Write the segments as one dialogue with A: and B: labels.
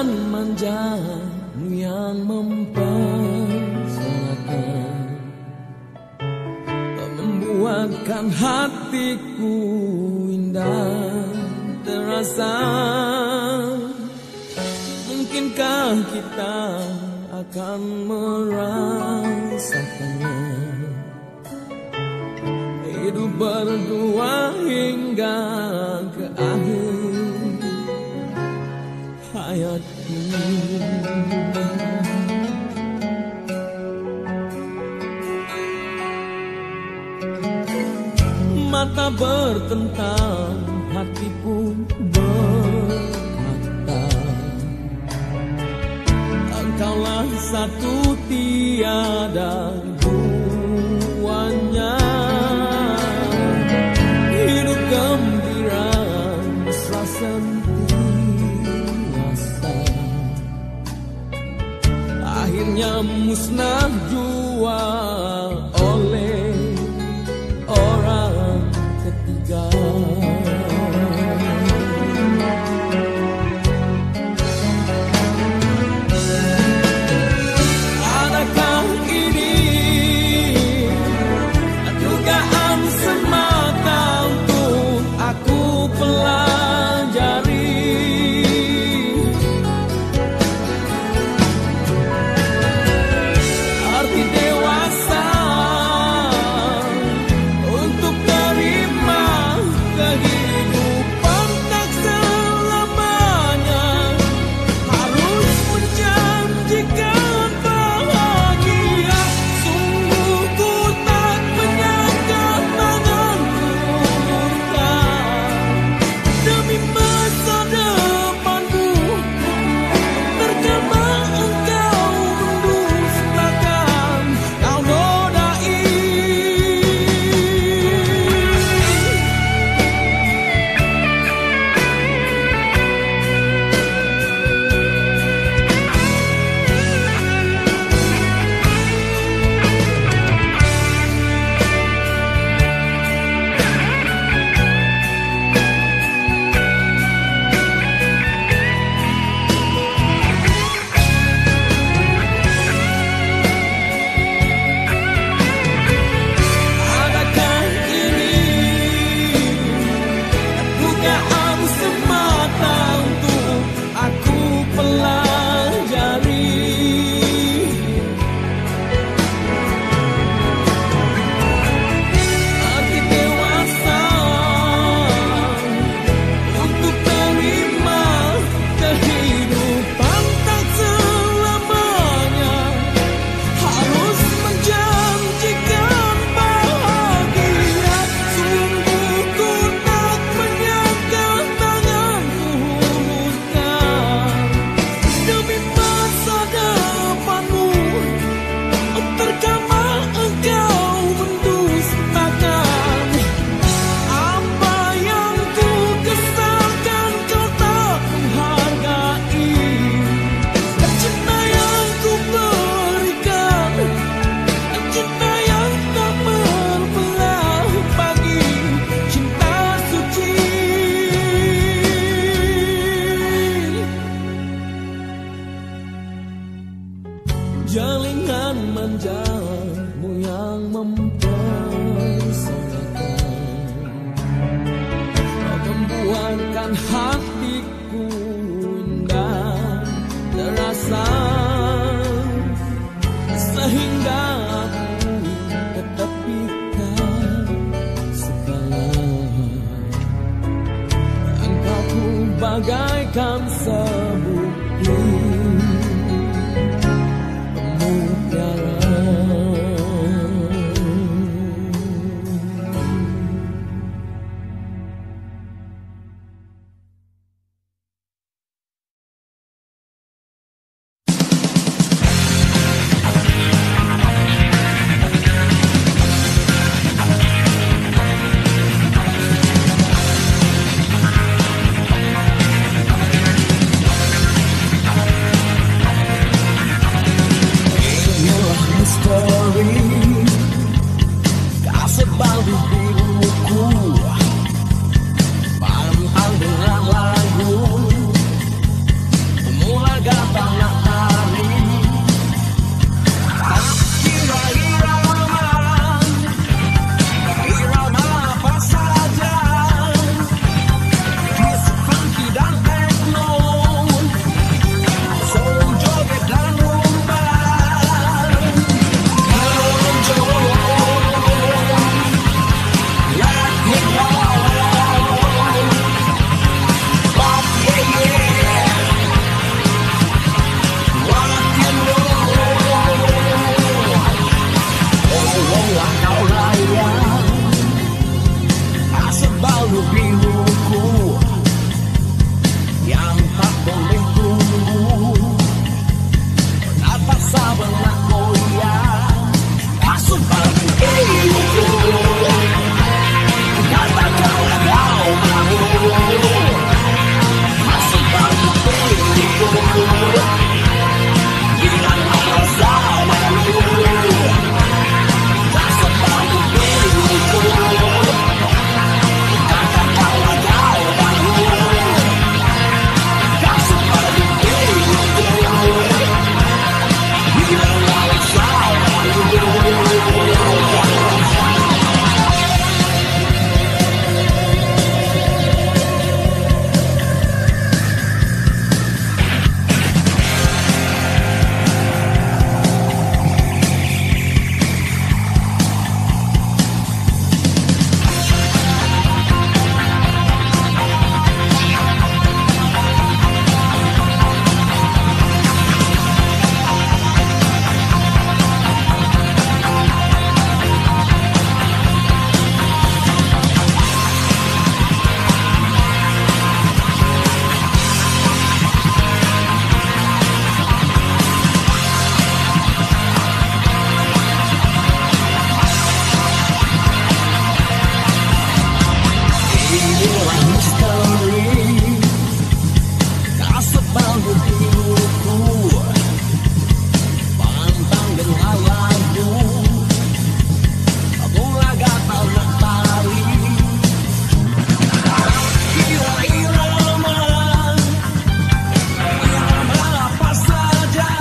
A: Jalingan manjamu yang mempersolakan, membuatkan hatiku indah terasa. Mungkinkah kita akan merasakannya, hidup berdua hingga ke akhir hayatku. Mata bertentang, hati pun berkata, engkaulah satu tiada duanya. Hidup gembira mesra sentiasa, akhirnya musnah jua oleh orang ketiga. Adakah ini dugaan semata untuk aku pelajari? Arti dewasa untuk terima kehidupan tak selamanya harus menjanjikan bahagia. Sungguh ku tak menyangka tanganku murka demi masa depanmu. Terkadang engkau mendustakan, kau nodai. Adakah ini dugaan semata untuk aku pelajari? Arti dewasa untuk terima kehidupan tak selamanya harus menjanjikan bahagia. Sungguh ku tak menyangka tanganku murka demi masa depanmu. Terkadang engkau mendustakan, apa yang ku kesalkan kau tak menghargai. Cinta yang ku berikan, cinta yang tak berbelah bagi cinta suci. Jalingan manjamu yang mempersolakan, membuatkan hatiku indah terasa, sehingga aku tetap pikat segala. Engkau ku bagaikan sebutir mutiara. baldu biruku yang tak boleh tumbuh. Kenapa sabarlah goyang kasut baldu biruku? Katakanlah kau mau kasut baldu biruku. Hilanglah rasa malu kasut baldu biruku. Katakanlah kau mau kasut baldu biruku. Hilanglah rasa malu. Inilah misteri kasut baldu biruku, pantang dan halangu, bunga gatal mentari. Irama apa saja,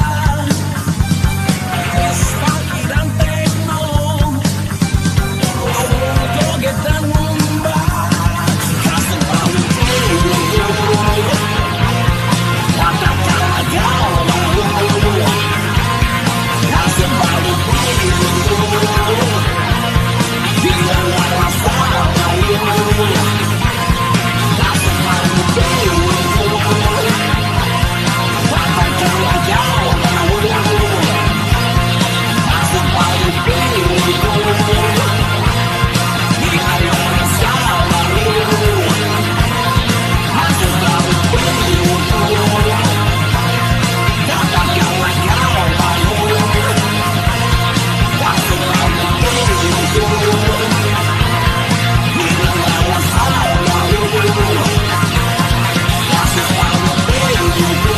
A: estaki dan tekno, joget dan rumba. Katakanlah kau mau kasut baldu biruku. Hilanglah rasa malu kasut baldu biruku. Katakanlah kau mau kasut baldu biruku. Hilanglah rasa malu kasut baldu biruku. Katakanlah kau mau kasut baldu biruku. Hilanglah rasa malu kasut baldu biruku.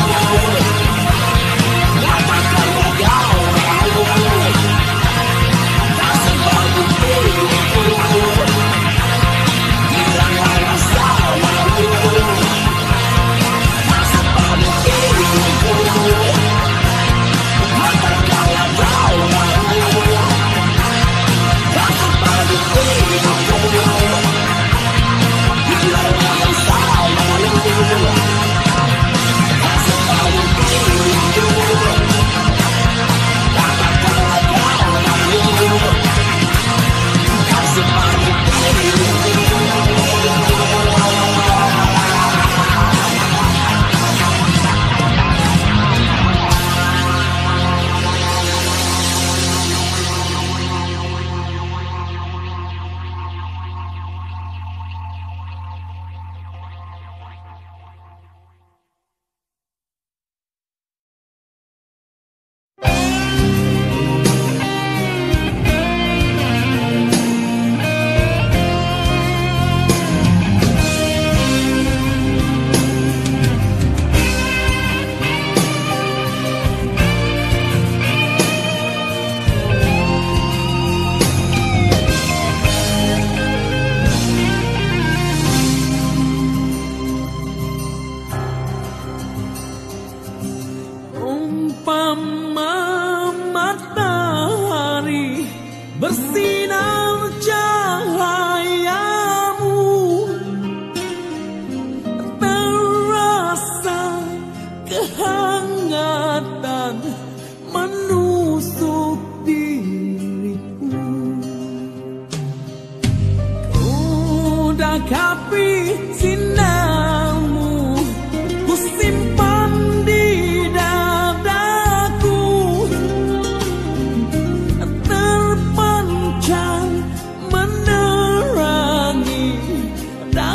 A: Katakanlah kau mau kasut baldu biruku. Hilanglah rasa malu kasut baldu biruku. Katakanlah kau mau kasut baldu biruku. Hilanglah rasa malu kasut baldu biruku. Katakanlah kau mau kasut baldu biruku. Umpama matahari bersinar cahayamu, terasa kehangatan menusuk diriku. Udakapi sinarmu, ku simpan di dadaku, terpancar menerangi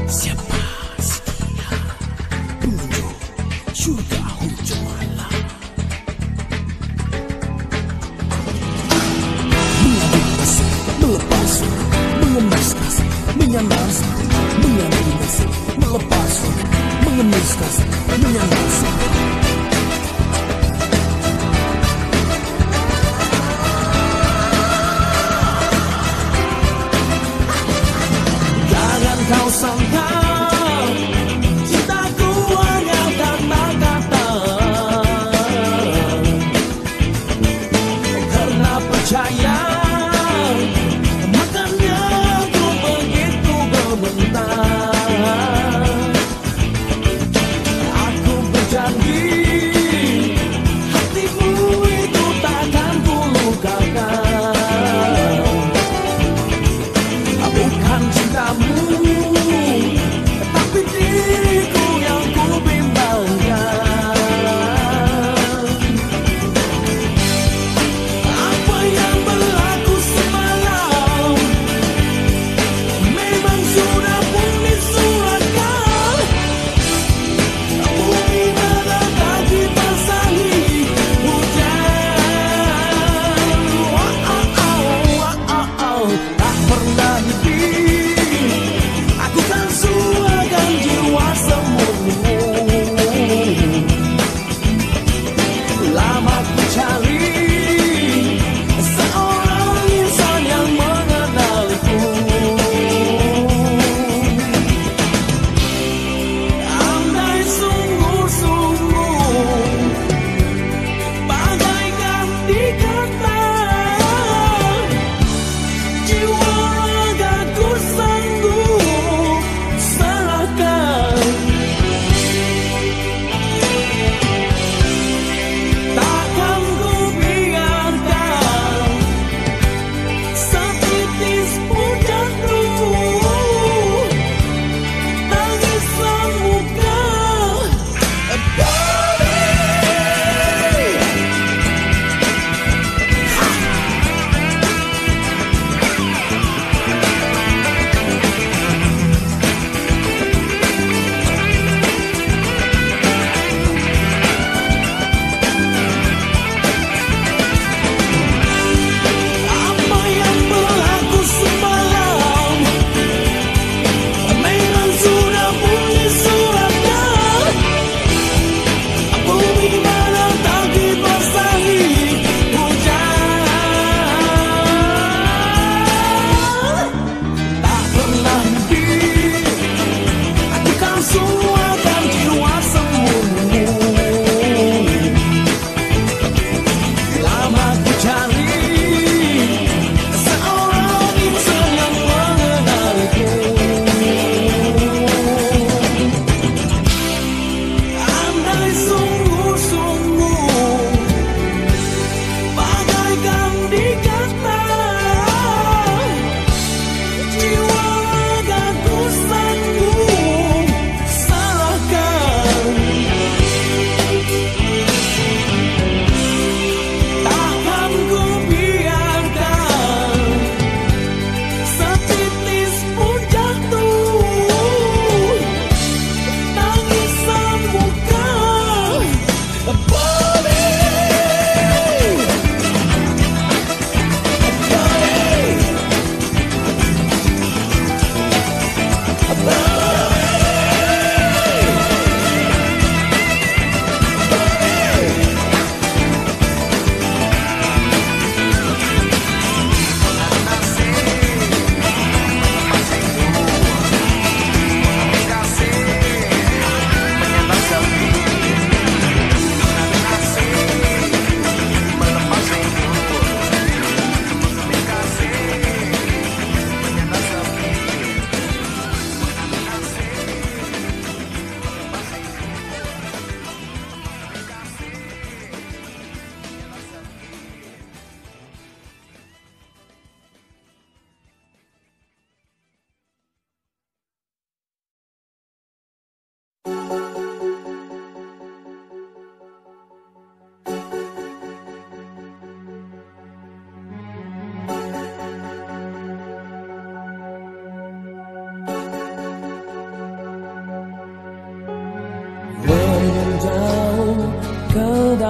A: Siapa si dia pengunjung surga hujung malam, mengambil kasih, melepas mengemas kasih, menyandar sakit, mengambil kasih, melepas mengemas kasih, menyandar sakit. Jangan kau sangka cintaku hanya kata-kata, karena percaya makanya ku begitu berbentar. Aku berjanji hatimu itu takkan ku lukakan. Bukan cintamu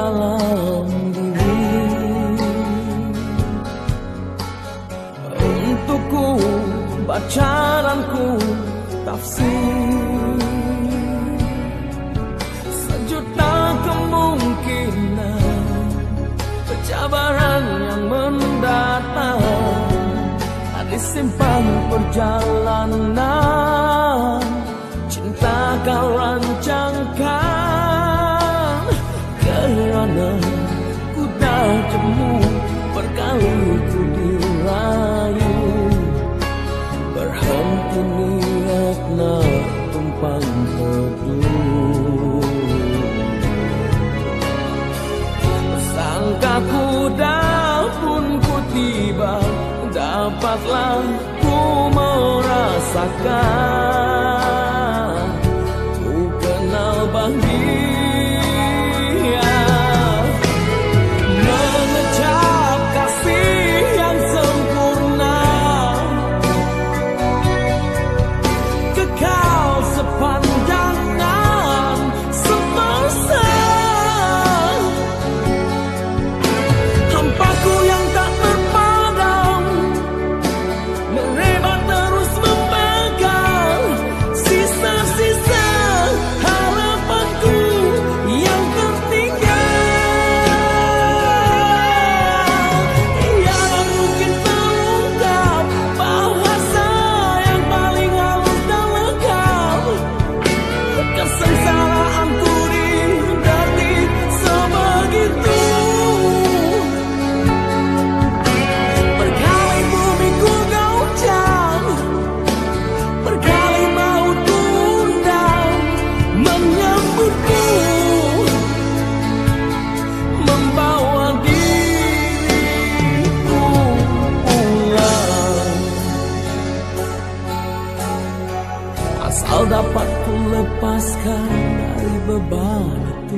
A: dalam diri. Untukku baca dan ku tafsir sejuta kemungkinan kecabaran yang mendatang disimpan perjalanan cinta kau rancangkan. Kerana ku dah jemu berkali ku dirayu, berhenti niat nak tumpang teduh. Sangka kuda pun ku tiba, dapatlah ku merasakan, ku kenal bahagia, mengecap kasih yang sempurna, kekal sepanjangan semasa. Hampaku yang tak terpadam merebak terus membakar sisa-sisa harapanku yang tertinggal. Tiada mungkin terungkap bahasa yang paling halus dan lengkap. Kesengsaraanku didati sebegitu. Berkali bumi ku goncang, berkali maut ku undang menyambutku, membawa diriku pulang. Asal dapat ku lepaskan dari beban itu.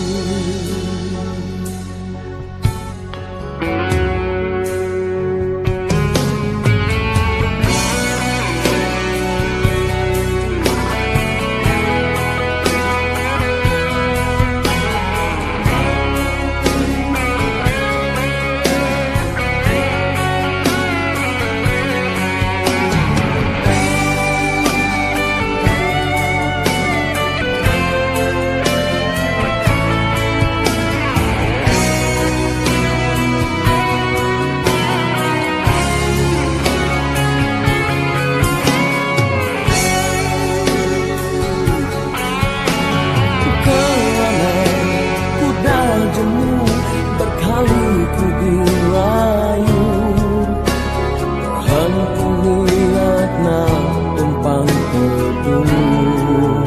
A: Berkali ku dirayu, berhenti niat nak tumpang teduh.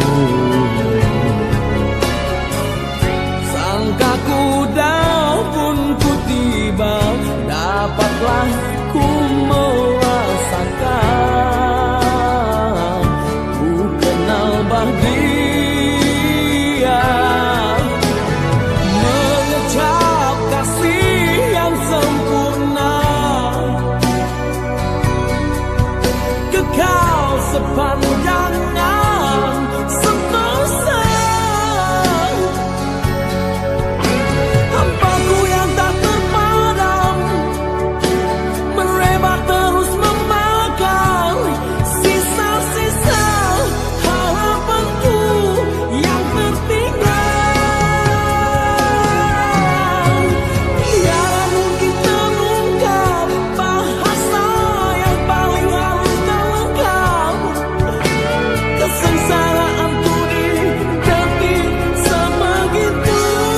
A: Sangka kuda pun ku tiba, dapatlah ku merasakan, ku kenal bahagia, mengecap kasih yang sempurna, kekal sepanjangan semasa. Hampaku yang tak terpadam merebak terus membakar sisa-sisa harapanku yang tertinggal. Tiada mungkin terungkap bahasa yang paling halus dan lengkap. Kesengsaraanku didati sebegitu.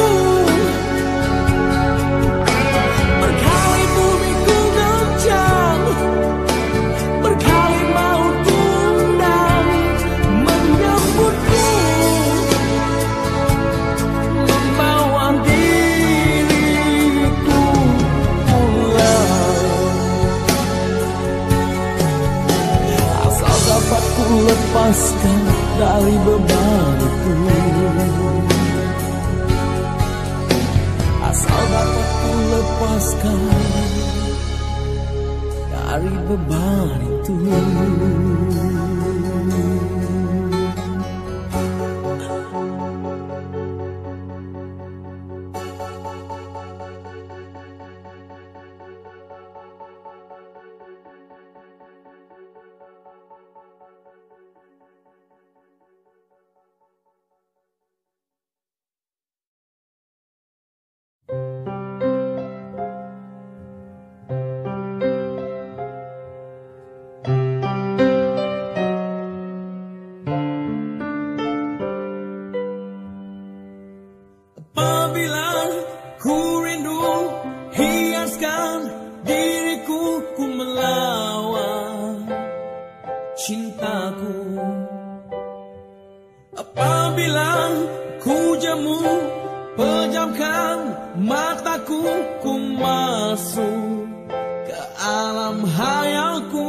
A: Berkali bumi ku goncang, berkali maut ku undang menyambutku, membawa diriku pulang. Asal dapat ku lepaskan dari beban itu. Asal dapat ku lepaskan dari beban itu. pejamkan mataku, ku masuk ke alam hayalku.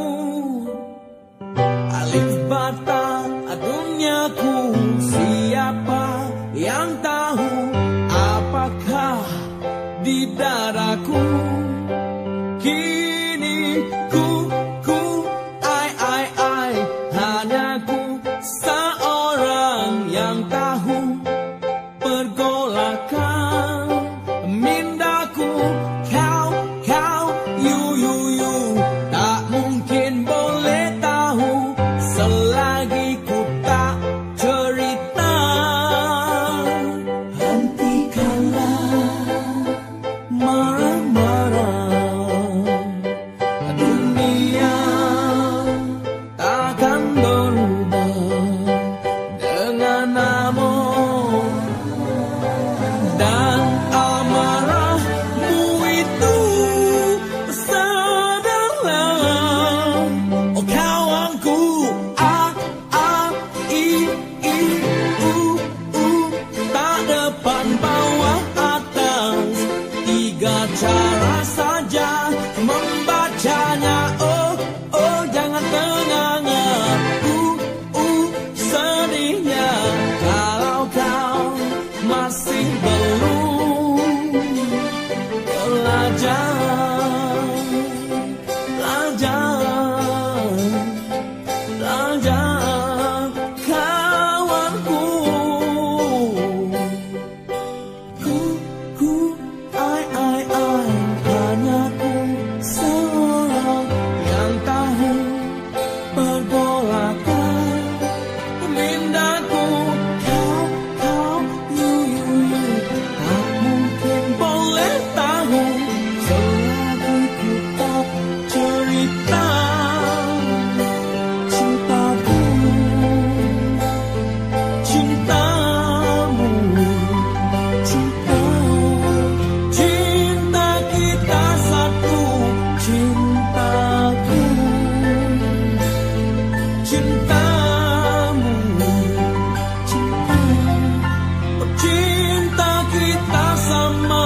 A: Alif bata duniaku, siapa yang tahu apakah di dadaku. Kini ai, hanya ku seorang yang tahu pergolakan mindaku. Kau, you, tak mungkin boleh tahu selagi ku tak cerita. Hentikanlah marah-marah, dunia takkan berubah dengan amor dan amarahmu itu sedalam. Oh kawanku, tak depan bawah atas, 3 cara saja membacanya. Oh jangan ternganga, sedihnya kalau kau masih belum belajar. Kawanku, ai, hanya ku seorang yang tahu pergolakan mindaku. Kau, you, tak mungkin boleh tahu selagi ku tak cerita. Cintaku, cintamu, cinta kita satu. Cintaku, cintamu, cinta kita sama.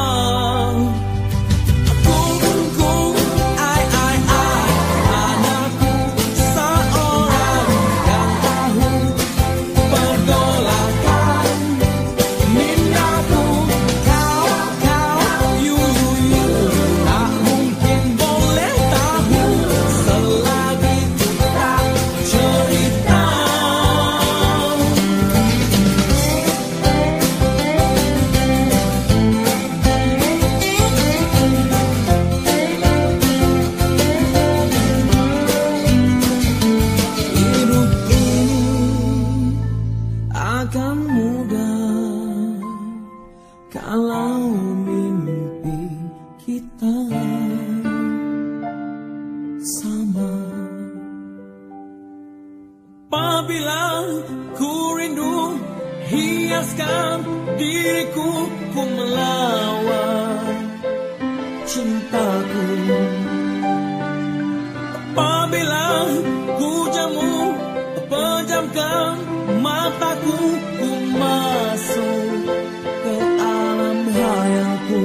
A: Ai, hanya ku seorang yang tahu pergolakan mindaku. Kau, you, tak mungkin boleh tahu selagi kita cerita. Hidup ini akan mudah kalau mimpi kita sama. Apabila ku rindu hiaskan diriku, ku melawan cintaku. Apabila ku pejamkan mataku, ku masuk ke alam hayalku.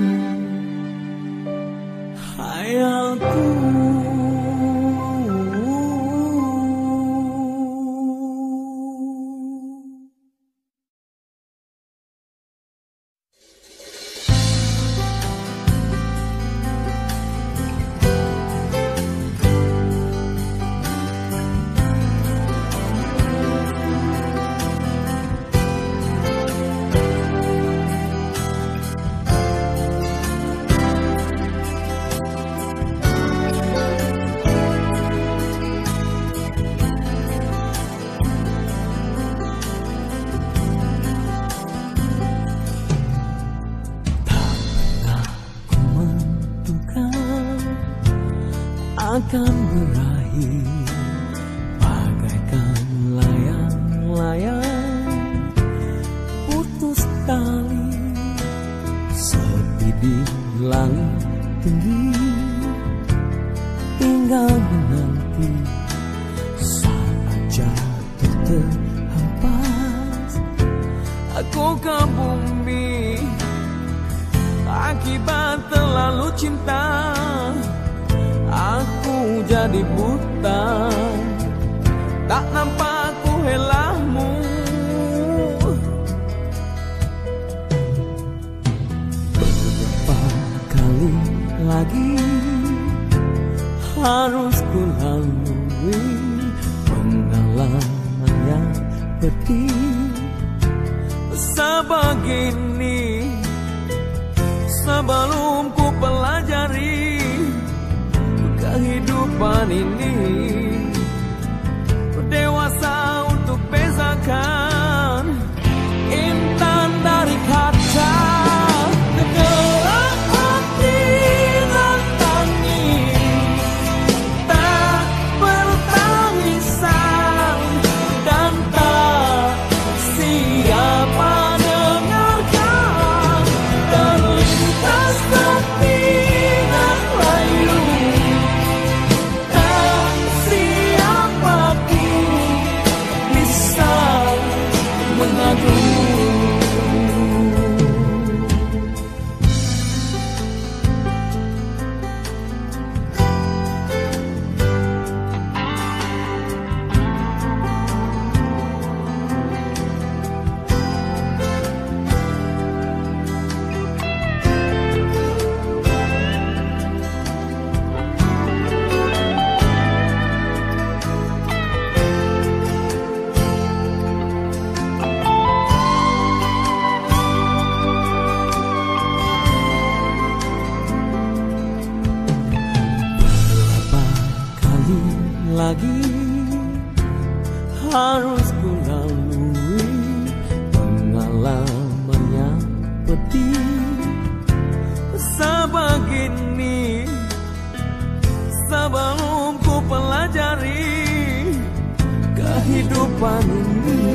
A: Akan berakhir bagaikan layang-layang putus tali, sepi di langit tinggi, tinggal menanti saat jatuh terhempas. Aku ke bumi Akibat terlalu cinta, aku jadi buta, tak nampak ku helahmu. Berapa kali lagi harus ku lalui pengalaman yang pedih sebegini, sebelum ku pelajari kehidupan ini. Dewasa untuk bezakan intan dari kaca. Tergerak hati dan tangis, tak bertangisan, dan tak siapa dengarkan. Terlintas tertindak layu, tak siapa bisa mengadu. Lagi harus ku lalui pengalaman yang pedih sebegini, sebelum ku pelajari kehidupan ini.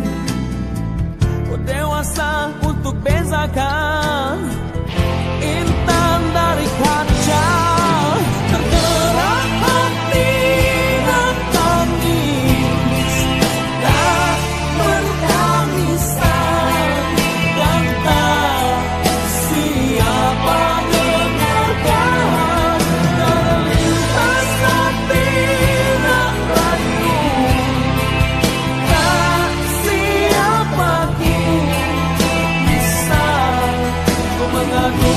A: Ku dewasa untuk bezakan intan dari kaca. Tergerak hati dan tangis, tak bertangisan, dan tak siapa dengarkan. Terlintas tertindak layu, tak siapa bisa mengadu.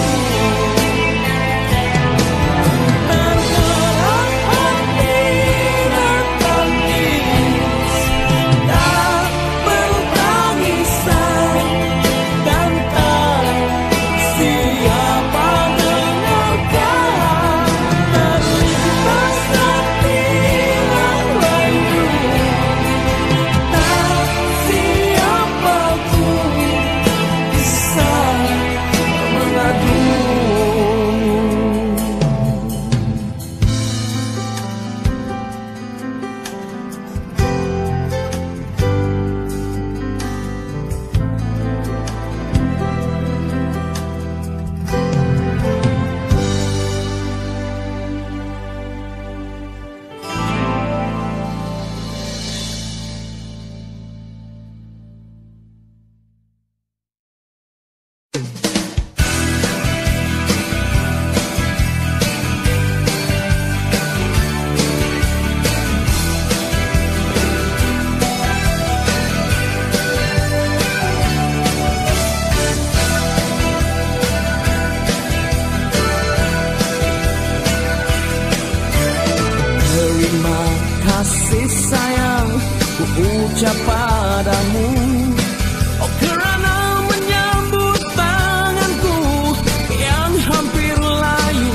A: Kasih sayang ku ucap padamu, oh kerana menyambut tanganku yang hampir layu.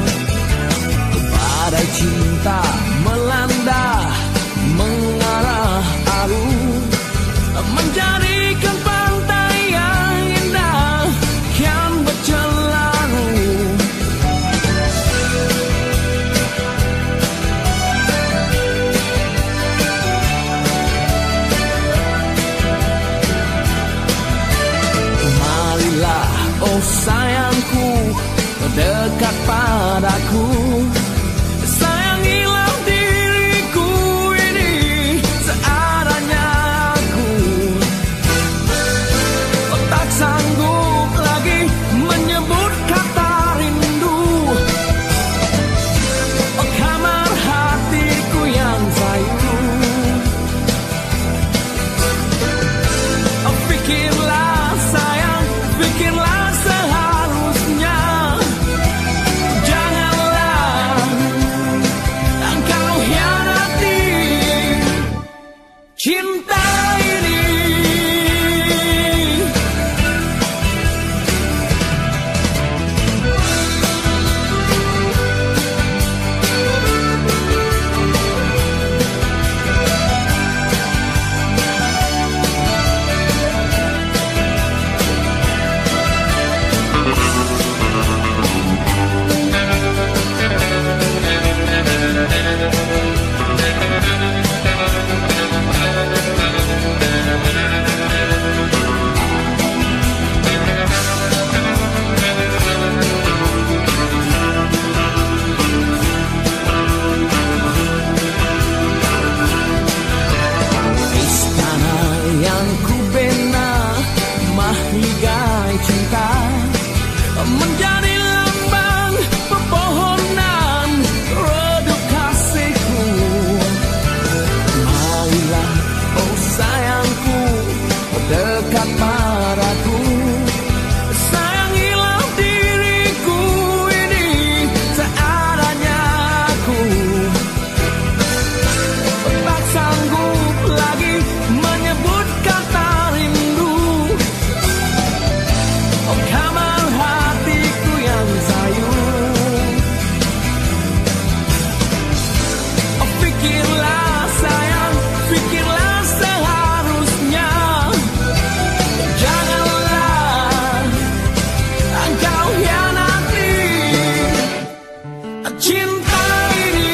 A: Badai cinta melanda mengarah arus, menjadikan pantai yang indah kian bercelaru. cinta ini. Mahligai cinta menjadi lambang pepohonan redup kasihku. Marilah oh sayangku dekat padaku, sayangilah diriku ini seadanya aku. Tak sanggup lagi menyebut kata rindu. Oh kabar hatiku yang sayu. Oh pikirlah sayang, pikirlah seharusnya. Janganlah engkau hianati cinta ini.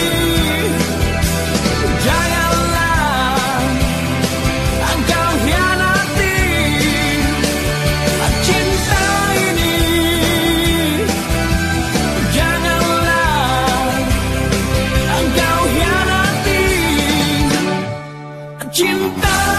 A: Janganlah engkau hianati cinta ini. Janganlah engkau hianati cinta.